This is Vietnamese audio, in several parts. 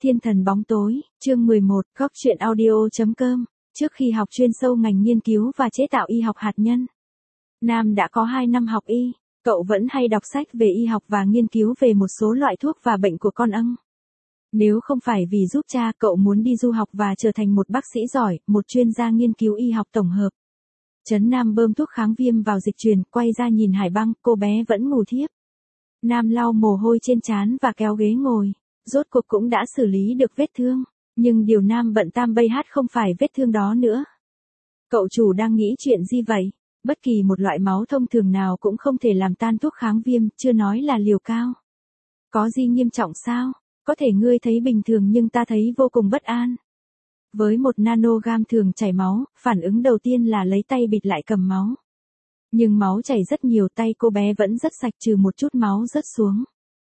Thiên thần bóng tối, chương 11, góc truyện audio.com. Trước khi học chuyên sâu ngành nghiên cứu và chế tạo y học hạt nhân, Nam đã có 2 năm học y. Cậu vẫn hay đọc sách về y học và nghiên cứu về một số loại thuốc và bệnh của con ong. Nếu không phải vì giúp cha, cậu muốn đi du học và trở thành một bác sĩ giỏi, một chuyên gia nghiên cứu y học tổng hợp. Trấn Nam bơm thuốc kháng viêm vào dịch truyền, quay ra nhìn Hải Băng, cô bé vẫn ngủ thiếp. Nam lau mồ hôi trên trán và kéo ghế ngồi. Rốt cuộc cũng đã xử lý được vết thương. Nhưng điều Nam bận tam bây hát không phải vết thương đó nữa. Cậu chủ đang nghĩ chuyện gì vậy? Bất kỳ một loại máu thông thường nào cũng không thể làm tan thuốc kháng viêm, chưa nói là liều cao. Có gì nghiêm trọng sao? Có thể ngươi thấy bình thường nhưng ta thấy vô cùng bất an. Với 1 nanogam thường chảy máu, phản ứng đầu tiên là lấy tay bịt lại cầm máu. Nhưng máu chảy rất nhiều, tay cô bé vẫn rất sạch trừ một chút máu rớt xuống.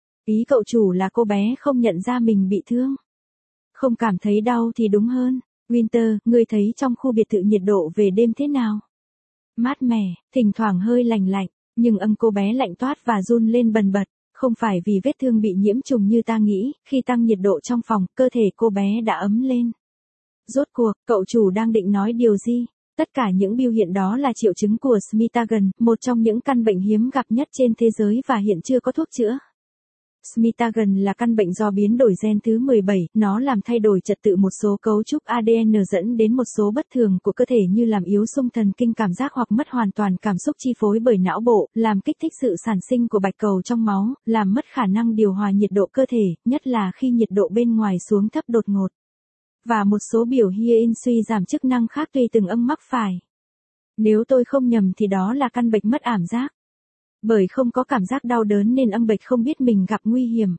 Ý cậu chủ là cô bé không nhận ra mình bị thương. Không cảm thấy đau thì đúng hơn. Winter, ngươi thấy trong khu biệt thự nhiệt độ về đêm thế nào? Mát mẻ, thỉnh thoảng hơi lạnh lạnh, nhưng cô bé lạnh toát và run lên bần bật. Không phải vì vết thương bị nhiễm trùng như ta nghĩ, khi tăng nhiệt độ trong phòng, cơ thể cô bé đã ấm lên. Rốt cuộc, cậu chủ đang định nói điều gì? Tất cả những biểu hiện đó là triệu chứng của Smithsonian, một trong những căn bệnh hiếm gặp nhất trên thế giới và hiện chưa có thuốc chữa. Smithsonian là căn bệnh do biến đổi gen thứ 17, nó làm thay đổi trật tự một số cấu trúc ADN dẫn đến một số bất thường của cơ thể như làm yếu xung thần kinh cảm giác hoặc mất hoàn toàn cảm xúc chi phối bởi não bộ, làm kích thích sự sản sinh của bạch cầu trong máu, làm mất khả năng điều hòa nhiệt độ cơ thể, nhất là khi nhiệt độ bên ngoài xuống thấp đột ngột. Và một số biểu hiện suy giảm chức năng khác tùy từng mắc phải. Nếu tôi không nhầm thì đó là căn bệnh mất ảm giác. Bởi không có cảm giác đau đớn nên bệnh không biết mình gặp nguy hiểm.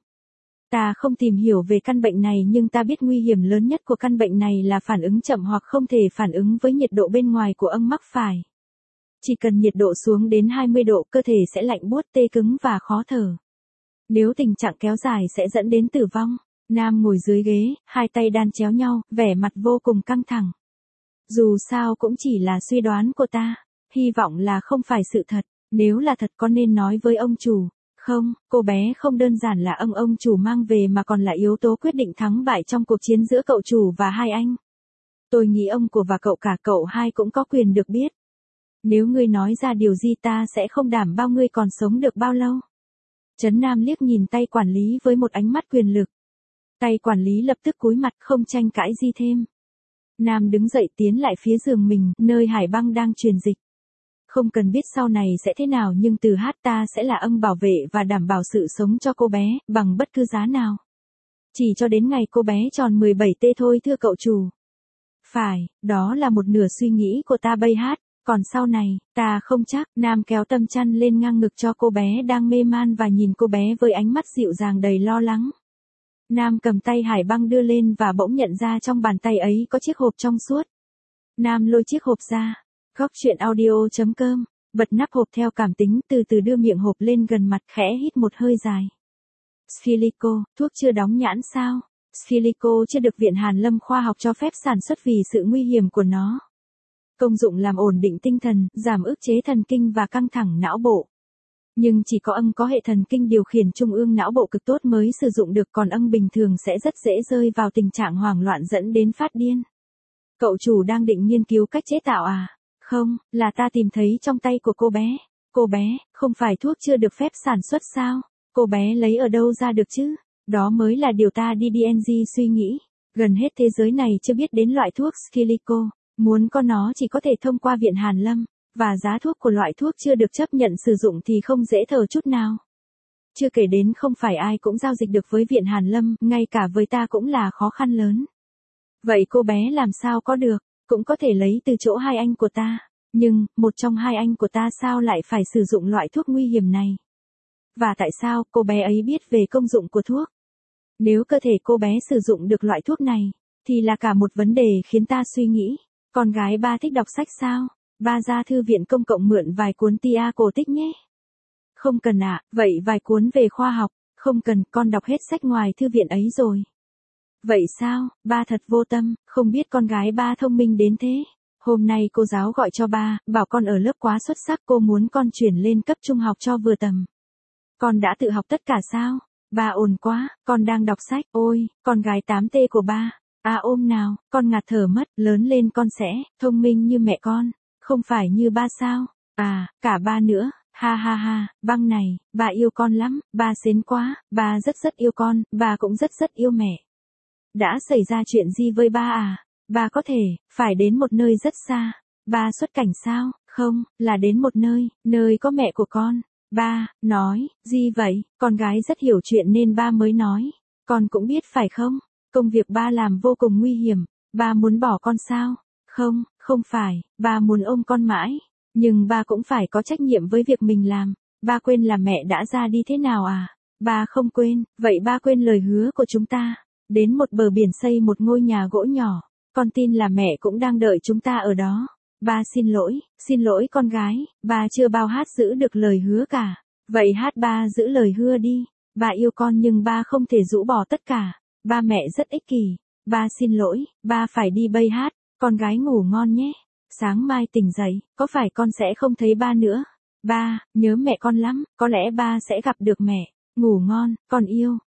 Ta không tìm hiểu về căn bệnh này nhưng ta biết nguy hiểm lớn nhất của căn bệnh này là phản ứng chậm hoặc không thể phản ứng với nhiệt độ bên ngoài của mắc phải. Chỉ cần nhiệt độ xuống đến 20 độ, cơ thể sẽ lạnh buốt, tê cứng và khó thở. Nếu tình trạng kéo dài sẽ dẫn đến tử vong. Nam ngồi dưới ghế, hai tay đan chéo nhau, vẻ mặt vô cùng căng thẳng. Dù sao cũng chỉ là suy đoán của ta, hy vọng là không phải sự thật. Nếu là thật có nên nói với ông chủ. Không, cô bé không đơn giản là ông chủ mang về mà còn là yếu tố quyết định thắng bại trong cuộc chiến giữa cậu chủ và hai anh. Tôi nghĩ ông của và cậu hai cũng có quyền được biết. Nếu ngươi nói ra điều gì ta sẽ không đảm bảo ngươi còn sống được bao lâu. Trấn Nam liếc nhìn tay quản lý với một ánh mắt quyền lực. Tay quản lý lập tức cúi mặt không tranh cãi gì thêm. Nam đứng dậy tiến lại phía giường mình, nơi Hải Băng đang truyền dịch. Không cần biết sau này sẽ thế nào nhưng từ hát ta sẽ là bảo vệ và đảm bảo sự sống cho cô bé, bằng bất cứ giá nào. Chỉ cho đến ngày cô bé tròn 17 tê thôi thưa cậu chủ. Phải, đó là một nửa suy nghĩ của ta bây hát, còn sau này, ta không chắc. Nam kéo tấm chăn lên ngang ngực cho cô bé đang mê man và nhìn cô bé với ánh mắt dịu dàng đầy lo lắng. Nam cầm tay Hải Băng đưa lên và bỗng nhận ra trong bàn tay ấy có chiếc hộp trong suốt. Nam lôi chiếc hộp ra. Góc truyện audio.com, bật nắp hộp theo cảm tính, từ từ đưa miệng hộp lên gần mặt, khẽ hít một hơi dài. Sphilico, thuốc chưa đóng nhãn sao? Sphilico chưa được Viện Hàn Lâm khoa học cho phép sản xuất vì sự nguy hiểm của nó. Công dụng làm ổn định tinh thần, giảm ức chế thần kinh và căng thẳng não bộ. Nhưng chỉ có có hệ thần kinh điều khiển trung ương não bộ cực tốt mới sử dụng được, còn bình thường sẽ rất dễ rơi vào tình trạng hoảng loạn dẫn đến phát điên. Cậu chủ đang định nghiên cứu cách chế tạo à? Không, là ta tìm thấy trong tay của cô bé. Cô bé, không phải thuốc chưa được phép sản xuất sao? Cô bé lấy ở đâu ra được chứ? Đó mới là điều ta DDNG suy nghĩ. Gần hết thế giới này chưa biết đến loại thuốc Sphilico. Muốn có nó chỉ có thể thông qua Viện Hàn Lâm. Và giá thuốc của loại thuốc chưa được chấp nhận sử dụng thì không dễ thở chút nào. Chưa kể đến không phải ai cũng giao dịch được với Viện Hàn Lâm, ngay cả với ta cũng là khó khăn lớn. Vậy cô bé làm sao có được? Cũng có thể lấy từ chỗ hai anh của ta. Nhưng, một trong hai anh của ta sao lại phải sử dụng loại thuốc nguy hiểm này? Và tại sao cô bé ấy biết về công dụng của thuốc? Nếu cơ thể cô bé sử dụng được loại thuốc này, thì là cả một vấn đề khiến ta suy nghĩ. Con gái ba thích đọc sách sao? Ba ra thư viện công cộng mượn vài cuốn tia cổ tích nhé. Không cần ạ, vậy vài cuốn về khoa học. Không cần, con đọc hết sách ngoài thư viện ấy rồi. Vậy sao, ba thật vô tâm, không biết con gái ba thông minh đến thế. Hôm nay cô giáo gọi cho ba, bảo con ở lớp quá xuất sắc, cô muốn con chuyển lên cấp trung học cho vừa tầm. Con đã tự học tất cả sao? Ba ồn quá, con đang đọc sách, ôi, con gái 8T của ba. À ôm nào, con ngạt thở mất, lớn lên con sẽ, thông minh như mẹ con, không phải như ba sao, à, cả ba nữa, ha ha ha, Băng này, ba yêu con lắm, ba xến quá, ba rất rất yêu con, ba cũng rất rất yêu mẹ. Đã xảy ra chuyện gì với ba à? Ba có thể, phải đến một nơi rất xa. Ba xuất cảnh sao? Không, là đến một nơi, nơi có mẹ của con. Ba, nói, gì vậy? Con gái rất hiểu chuyện nên ba mới nói. Con cũng biết phải không? Công việc ba làm vô cùng nguy hiểm. Ba muốn bỏ con sao? Không, không phải, ba muốn ôm con mãi. Nhưng ba cũng phải có trách nhiệm với việc mình làm. Ba quên là mẹ đã ra đi thế nào à? Ba không quên, vậy ba quên lời hứa của chúng ta. Đến một bờ biển xây một ngôi nhà gỗ nhỏ. Con tin là mẹ cũng đang đợi chúng ta ở đó. Ba xin lỗi con gái, ba chưa bao hát giữ được lời hứa cả. Vậy hát ba giữ lời hứa đi. Ba yêu con nhưng ba không thể rũ bỏ tất cả. Ba mẹ rất ích kỷ. Ba xin lỗi, ba phải đi bay hát. Con gái ngủ ngon nhé. Sáng mai tỉnh dậy, có phải con sẽ không thấy ba nữa? Ba, nhớ mẹ con lắm, có lẽ ba sẽ gặp được mẹ. Ngủ ngon, con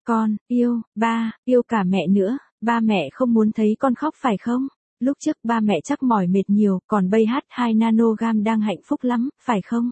yêu, ba, yêu cả mẹ nữa. Ba mẹ không muốn thấy con khóc phải không? Lúc trước ba mẹ chắc mỏi mệt nhiều, còn bây hát 2 nanogam đang hạnh phúc lắm, phải không?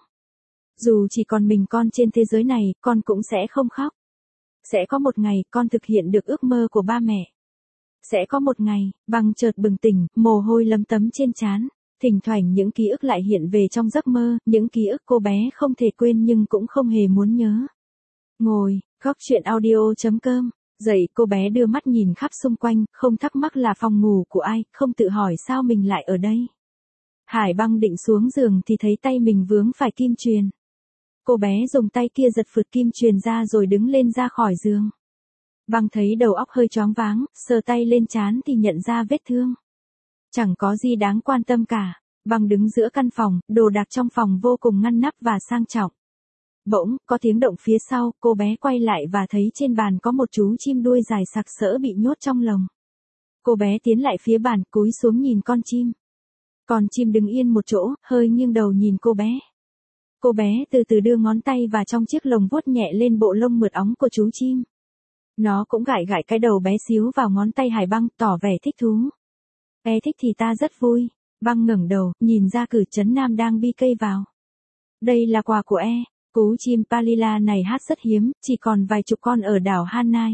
Dù chỉ còn mình con trên thế giới này, con cũng sẽ không khóc. Sẽ có một ngày, con thực hiện được ước mơ của ba mẹ. Sẽ có một ngày, Băng chợt bừng tỉnh, mồ hôi lấm tấm trên trán. Thỉnh thoảng những ký ức lại hiện về trong giấc mơ, những ký ức cô bé không thể quên nhưng cũng không hề muốn nhớ. Ngồi, góc chuyện audio.com. Dậy cô bé đưa mắt nhìn khắp xung quanh, không thắc mắc là phòng ngủ của ai, không tự hỏi sao mình lại ở đây. Hải Băng định xuống giường thì thấy tay mình vướng phải kim chuyền. Cô bé dùng tay kia giật phượt kim chuyền ra rồi đứng lên ra khỏi giường. Băng thấy đầu óc hơi choáng váng, sờ tay lên trán thì nhận ra vết thương. Chẳng có gì đáng quan tâm cả. Băng đứng giữa căn phòng, đồ đạc trong phòng vô cùng ngăn nắp và sang trọng. Bỗng, có tiếng động phía sau, cô bé quay lại và thấy trên bàn có một chú chim đuôi dài sặc sỡ bị nhốt trong lồng. Cô bé tiến lại phía bàn, cúi xuống nhìn con chim. Con chim đứng yên một chỗ, hơi nghiêng đầu nhìn cô bé. Cô bé từ từ đưa ngón tay vào trong chiếc lồng vuốt nhẹ lên bộ lông mượt óng của chú chim. Nó cũng gãi gãi cái đầu bé xíu vào ngón tay Hải Băng, tỏ vẻ thích thú. Thích thì ta rất vui. Băng ngẩng đầu, nhìn ra cửa Trấn Nam đang bi cây vào. Đây là quà của Cú chim Palila này hát rất hiếm, chỉ còn vài chục con ở đảo Hanai.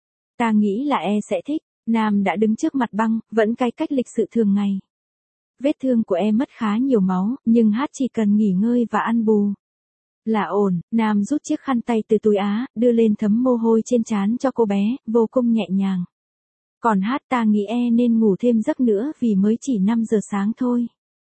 Ta nghĩ là sẽ thích. Nam đã đứng trước mặt Băng, vẫn cái cách lịch sự thường ngày. Vết thương của mất khá nhiều máu, nhưng hát chỉ cần nghỉ ngơi và ăn bù. Là ổn, Nam rút chiếc khăn tay từ túi đưa lên thấm mồ hôi trên trán cho cô bé, vô cùng nhẹ nhàng. Còn hát ta nghĩ nên ngủ thêm giấc nữa vì mới chỉ 5 giờ sáng thôi.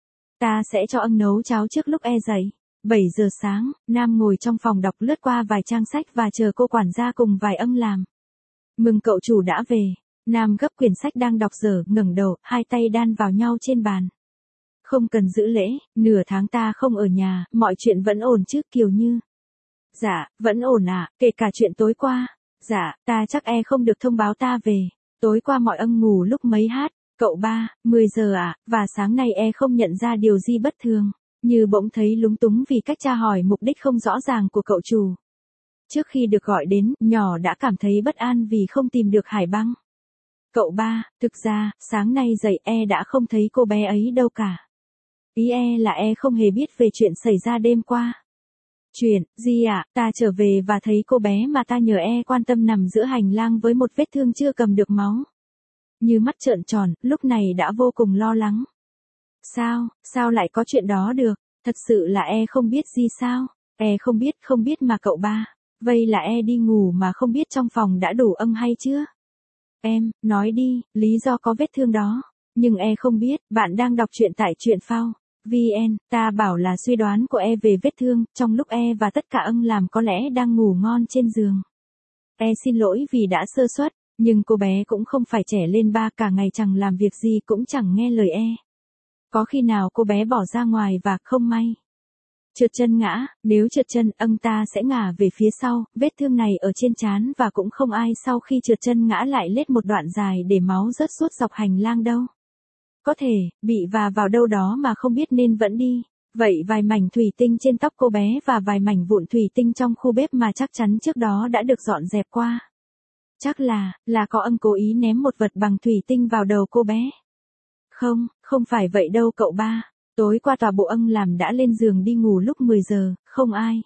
Ta sẽ cho nấu cháo trước lúc dậy. 7 giờ sáng, Nam ngồi trong phòng đọc lướt qua vài trang sách và chờ cô quản gia cùng vài làm. Mừng cậu chủ đã về. Nam gấp quyển sách đang đọc dở, ngẩng đầu, hai tay đan vào nhau trên bàn. Không cần giữ lễ, nửa tháng ta không ở nhà, mọi chuyện vẫn ổn chứ Kiều Như. Dạ, vẫn ổn kể cả chuyện tối qua. Dạ, ta chắc không được thông báo ta về. Tối qua mọi ngủ lúc mấy hát, cậu ba, 10 giờ và sáng nay không nhận ra điều gì bất thường. Như bỗng thấy lúng túng vì cách tra hỏi mục đích không rõ ràng của cậu chủ. Trước khi được gọi đến, nhỏ đã cảm thấy bất an vì không tìm được Hải Băng. Cậu ba, thực ra, sáng nay dậy đã không thấy cô bé ấy đâu cả. Ý là không hề biết về chuyện xảy ra đêm qua. Chuyện, gì ta trở về và thấy cô bé mà ta nhờ quan tâm nằm giữa hành lang với một vết thương chưa cầm được máu. Như mắt trợn tròn, lúc này đã vô cùng lo lắng. Sao lại có chuyện đó được? Thật sự là không biết gì sao? Không biết mà cậu ba. Vậy là đi ngủ mà không biết trong phòng đã đủ hay chưa? Em, nói đi, lý do có vết thương đó. Nhưng không biết, bạn đang đọc truyện tại truyện phao. VN, ta bảo là suy đoán của về vết thương, trong lúc và tất cả làm có lẽ đang ngủ ngon trên giường. Xin lỗi vì đã sơ suất, nhưng cô bé cũng không phải trẻ lên ba, cả ngày chẳng làm việc gì cũng chẳng nghe lời Có khi nào cô bé bỏ ra ngoài và không may trượt chân ngã, nếu trượt chân ta sẽ ngả về phía sau, vết thương này ở trên trán và cũng không ai sau khi trượt chân ngã lại lết một đoạn dài để máu rớt suốt dọc hành lang đâu. Có thể, bị và vào đâu đó mà không biết nên vẫn đi. Vậy vài mảnh thủy tinh trên tóc cô bé và vài mảnh vụn thủy tinh trong khu bếp mà chắc chắn trước đó đã được dọn dẹp qua. Chắc là có ân cố ý ném một vật bằng thủy tinh vào đầu cô bé. Không phải vậy đâu cậu ba. Tối qua tòa bộ ân làm đã lên giường đi ngủ lúc 10 giờ, không ai.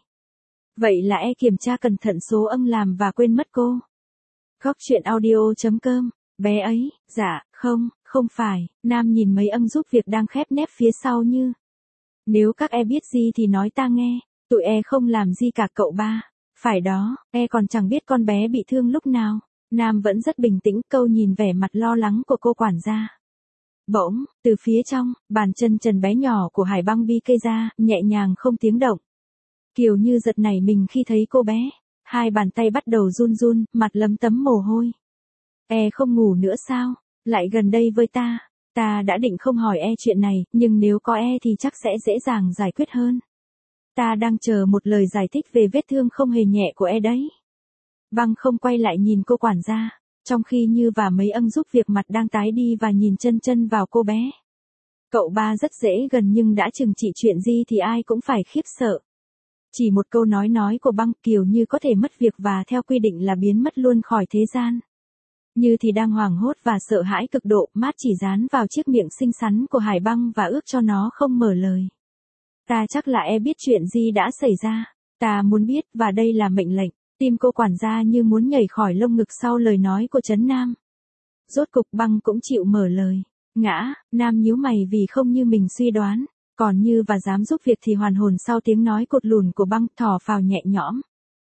Vậy là kiểm tra cẩn thận số ân làm và quên mất cô. Góc chuyện audio.com, bé ấy, dạ, không phải, Nam nhìn mấy ân giúp việc đang khép nép phía sau như. Nếu các biết gì thì nói ta nghe, tụi không làm gì cả cậu ba. Phải đó, còn chẳng biết con bé bị thương lúc nào. Nam vẫn rất bình tĩnh, câu nhìn vẻ mặt lo lắng của cô quản gia. Bỗng, từ phía trong, bàn chân trần bé nhỏ của Hải Băng bi kê ra, nhẹ nhàng không tiếng động. Kiều Như giật nảy mình khi thấy cô bé. Hai bàn tay bắt đầu run run, mặt lấm tấm mồ hôi. Không ngủ nữa sao? Lại gần đây với ta. Ta đã định không hỏi chuyện này, nhưng nếu có thì chắc sẽ dễ dàng giải quyết hơn. Ta đang chờ một lời giải thích về vết thương không hề nhẹ của đấy. Băng không quay lại nhìn cô quản gia, trong khi Như và mấy ân giúp việc mặt đang tái đi và nhìn chân vào cô bé. Cậu ba rất dễ gần nhưng đã trừng trị chuyện gì thì ai cũng phải khiếp sợ. Chỉ một câu nói của Băng, Kiều Như có thể mất việc và theo quy định là biến mất luôn khỏi thế gian. Như thì đang hoảng hốt và sợ hãi cực độ, mát chỉ dán vào chiếc miệng xinh xắn của Hải Băng và ước cho nó không mở lời. Ta chắc là biết chuyện gì đã xảy ra. Ta muốn biết và đây là mệnh lệnh. Tim cô quản gia như muốn nhảy khỏi lông ngực sau lời nói của Trấn Nam. Rốt cục Băng cũng chịu mở lời. Nam nhíu mày vì không như mình suy đoán. Còn Như và dám giúp việc thì hoàn hồn sau tiếng nói cột lùn của Băng, thở phào nhẹ nhõm.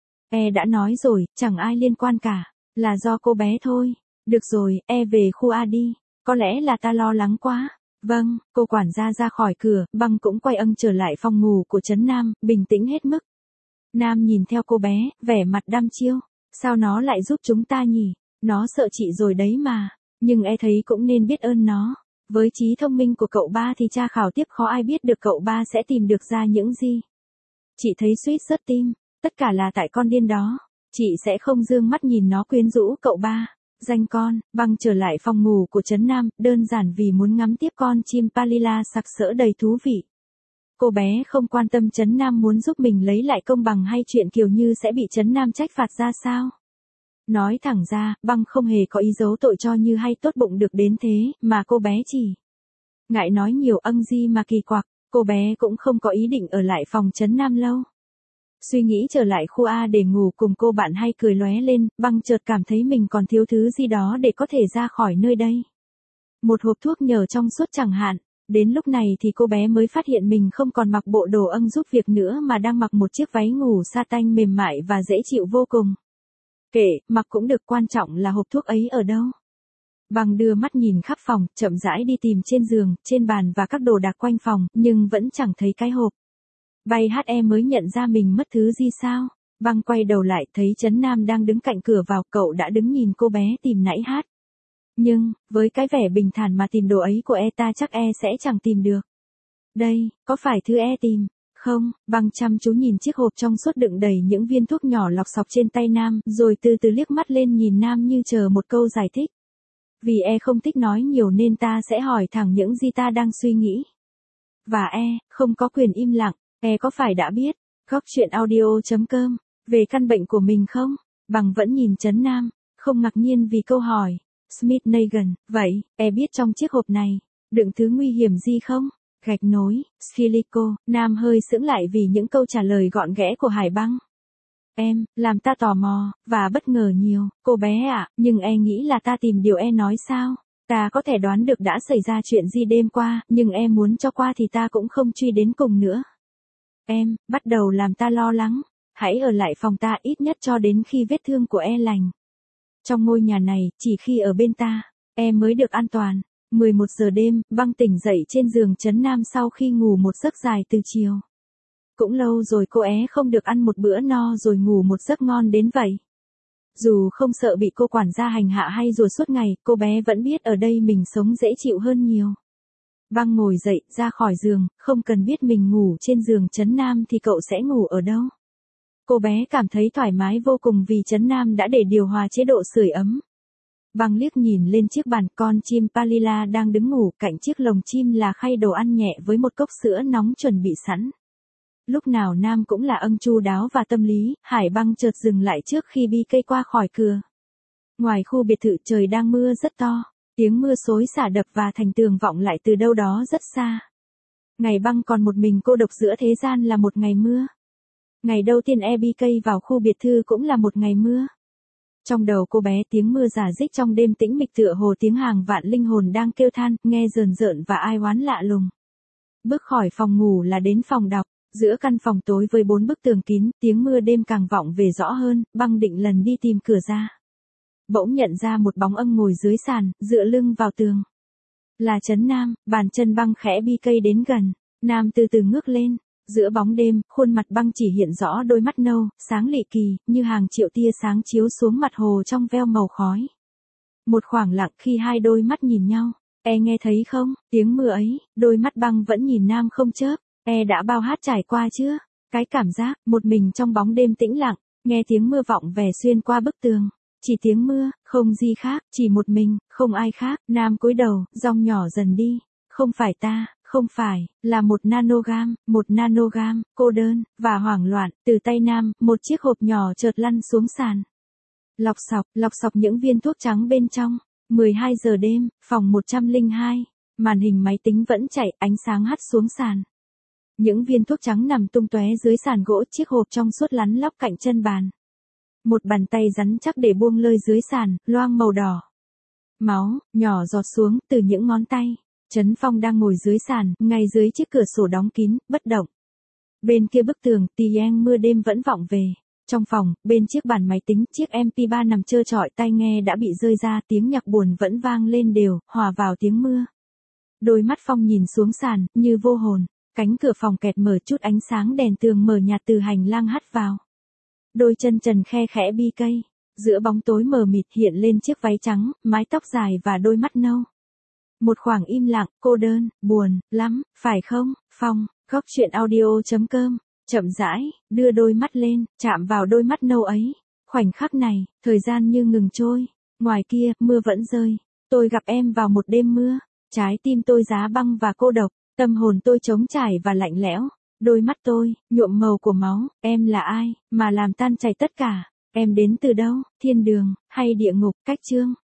Đã nói rồi, chẳng ai liên quan cả. Là do cô bé thôi. Được rồi, về khu A đi. Có lẽ là ta lo lắng quá. Vâng, cô quản gia ra khỏi cửa, Băng cũng quay ân trở lại phòng ngủ của Trấn Nam, bình tĩnh hết mức. Nam nhìn theo cô bé, vẻ mặt đăm chiêu. Sao nó lại giúp chúng ta nhỉ? Nó sợ chị rồi đấy mà. Nhưng thấy cũng nên biết ơn nó. Với trí thông minh của cậu ba thì tra khảo tiếp khó ai biết được cậu ba sẽ tìm được ra những gì. Chị thấy suýt rớt tim, tất cả là tại con điên đó. Chị sẽ không dương mắt nhìn nó quyến rũ cậu ba. Danh con. Băng trở lại phòng ngủ của Trấn Nam, đơn giản vì muốn ngắm tiếp con chim Palila sặc sỡ đầy thú vị. Cô bé không quan tâm Trấn Nam muốn giúp mình lấy lại công bằng hay chuyện Kiều Như sẽ bị Trấn Nam trách phạt ra sao. Nói thẳng ra, Băng không hề có ý giấu tội cho Như hay tốt bụng được đến thế, mà cô bé chỉ ngại nói nhiều gì mà kỳ quặc, cô bé cũng không có ý định ở lại phòng Trấn Nam lâu. Suy nghĩ trở lại khu A để ngủ cùng cô bạn hay cười lóe lên, Băng chợt cảm thấy mình còn thiếu thứ gì đó để có thể ra khỏi nơi đây. Một hộp thuốc nhờ trong suốt chẳng hạn. Đến lúc này thì cô bé mới phát hiện mình không còn mặc bộ đồ ân giúp việc nữa mà đang mặc một chiếc váy ngủ sa tanh mềm mại và dễ chịu vô cùng. Kệ, mặc cũng được, quan trọng là hộp thuốc ấy ở đâu. Băng đưa mắt nhìn khắp phòng, chậm rãi đi tìm trên giường, trên bàn và các đồ đạc quanh phòng, nhưng vẫn chẳng thấy cái hộp. Bay mới nhận ra mình mất thứ gì sao. Băng quay đầu lại thấy Trấn Nam đang đứng cạnh cửa vào, cậu đã đứng nhìn cô bé tìm nãy hát. Nhưng, với cái vẻ bình thản mà tìm đồ ấy của ta chắc sẽ chẳng tìm được. Đây, có phải thứ tìm? Không, Băng chăm chú nhìn chiếc hộp trong suốt đựng đầy những viên thuốc nhỏ lọc sọc trên tay Nam, rồi từ từ liếc mắt lên nhìn Nam như chờ một câu giải thích. Vì không thích nói nhiều nên ta sẽ hỏi thẳng những gì ta đang suy nghĩ. Và không có quyền im lặng, có phải đã biết, góc chuyện audio.com, về căn bệnh của mình không? Băng vẫn nhìn Trấn Nam, không ngạc nhiên vì câu hỏi. Smith Nagan, vậy, biết trong chiếc hộp này, đựng thứ nguy hiểm gì không? Gạch nối, silico, Nam hơi sững lại vì những câu trả lời gọn ghẽ của Hải Băng. Làm ta tò mò, và bất ngờ nhiều, cô bé ạ, nhưng nghĩ là ta tìm điều nói sao? Ta có thể đoán được đã xảy ra chuyện gì đêm qua, nhưng muốn cho qua thì ta cũng không truy đến cùng nữa. Bắt đầu làm ta lo lắng, hãy ở lại phòng ta ít nhất cho đến khi vết thương của lành. Trong ngôi nhà này, chỉ khi ở bên ta, mới được an toàn. 11 giờ đêm, Băng tỉnh dậy trên giường Trấn Nam sau khi ngủ một giấc dài từ chiều. Cũng lâu rồi cô không được ăn một bữa no rồi ngủ một giấc ngon đến vậy. Dù không sợ bị cô quản gia hành hạ hay rủa suốt ngày, cô bé vẫn biết ở đây mình sống dễ chịu hơn nhiều. Băng ngồi dậy, ra khỏi giường, không cần biết mình ngủ trên giường Trấn Nam thì cậu sẽ ngủ ở đâu. Cô bé cảm thấy thoải mái vô cùng vì Trấn Nam đã để điều hòa chế độ sưởi ấm. Băng liếc nhìn lên chiếc bàn, con chim Palila đang đứng ngủ cạnh chiếc lồng chim là khay đồ ăn nhẹ với một cốc sữa nóng chuẩn bị sẵn. Lúc nào Nam cũng là ân chu đáo và tâm lý, Hải Băng chợt dừng lại trước khi BK qua khỏi cửa. Ngoài khu biệt thự trời đang mưa rất to, tiếng mưa xối xả đập và thành tường vọng lại từ đâu đó rất xa. Ngày Băng còn một mình cô độc giữa thế gian là một ngày mưa. Ngày đầu tiên BK vào khu biệt thự cũng là một ngày mưa. Trong đầu cô bé tiếng mưa rả rích trong đêm tĩnh mịch tựa hồ tiếng hàng vạn linh hồn đang kêu than, nghe rờn rợn và ai oán lạ lùng. Bước khỏi phòng ngủ là đến phòng đọc, giữa căn phòng tối với 4 bức tường kín, tiếng mưa đêm càng vọng về rõ hơn, Băng định lần đi tìm cửa ra. Bỗng nhận ra một bóng âm ngồi dưới sàn, dựa lưng vào tường. Là Trấn Nam, bàn chân Băng khẽ BK đến gần, Nam từ từ ngước lên. Giữa bóng đêm, khuôn mặt Băng chỉ hiện rõ đôi mắt nâu, sáng lị kỳ, như hàng triệu tia sáng chiếu xuống mặt hồ trong veo màu khói. Một khoảng lặng khi hai đôi mắt nhìn nhau. Nghe thấy không, tiếng mưa ấy, đôi mắt Băng vẫn nhìn Nam không chớp. Đã bao hát trải qua chưa? Cái cảm giác, một mình trong bóng đêm tĩnh lặng, nghe tiếng mưa vọng về xuyên qua bức tường. Chỉ tiếng mưa, không gì khác, chỉ một mình, không ai khác. Nam cúi đầu, giọng nhỏ dần đi. Không phải ta, không phải, là một nanogam, cô đơn, và hoảng loạn, từ tay Nam, một chiếc hộp nhỏ chợt lăn xuống sàn. Lọc sọc những viên thuốc trắng bên trong. 12 giờ đêm, phòng 102, màn hình máy tính vẫn chạy, ánh sáng hắt xuống sàn. Những viên thuốc trắng nằm tung tóe dưới sàn gỗ, chiếc hộp trong suốt lắn lóc cạnh chân bàn. Một bàn tay rắn chắc để buông lơi dưới sàn, loang màu đỏ. Máu, nhỏ giọt xuống từ những ngón tay. Trấn Phong đang ngồi dưới sàn, ngay dưới chiếc cửa sổ đóng kín, bất động. Bên kia bức tường, tiếng mưa đêm vẫn vọng về. Trong phòng, bên chiếc bàn máy tính, chiếc MP3 nằm trơ trọi, tai nghe đã bị rơi ra, tiếng nhạc buồn vẫn vang lên đều, hòa vào tiếng mưa. Đôi mắt Phong nhìn xuống sàn, như vô hồn. Cánh cửa phòng kẹt mở, chút ánh sáng đèn tường mờ nhạt từ hành lang hắt vào. Đôi chân trần khe khẽ BK. Giữa bóng tối mờ mịt hiện lên chiếc váy trắng, mái tóc dài và đôi mắt nâu. Một khoảng im lặng, cô đơn, buồn, lắm, phải không, Phong? Góc truyện audio.com, chậm rãi, đưa đôi mắt lên, chạm vào đôi mắt nâu ấy. Khoảnh khắc này, thời gian như ngừng trôi. Ngoài kia, mưa vẫn rơi. Tôi gặp em vào một đêm mưa. Trái tim tôi giá băng và cô độc. Tâm hồn tôi trống trải và lạnh lẽo. Đôi mắt tôi, nhuộm màu của máu. Em là ai, mà làm tan chảy tất cả? Em đến từ đâu, thiên đường, hay địa ngục? Cách chương.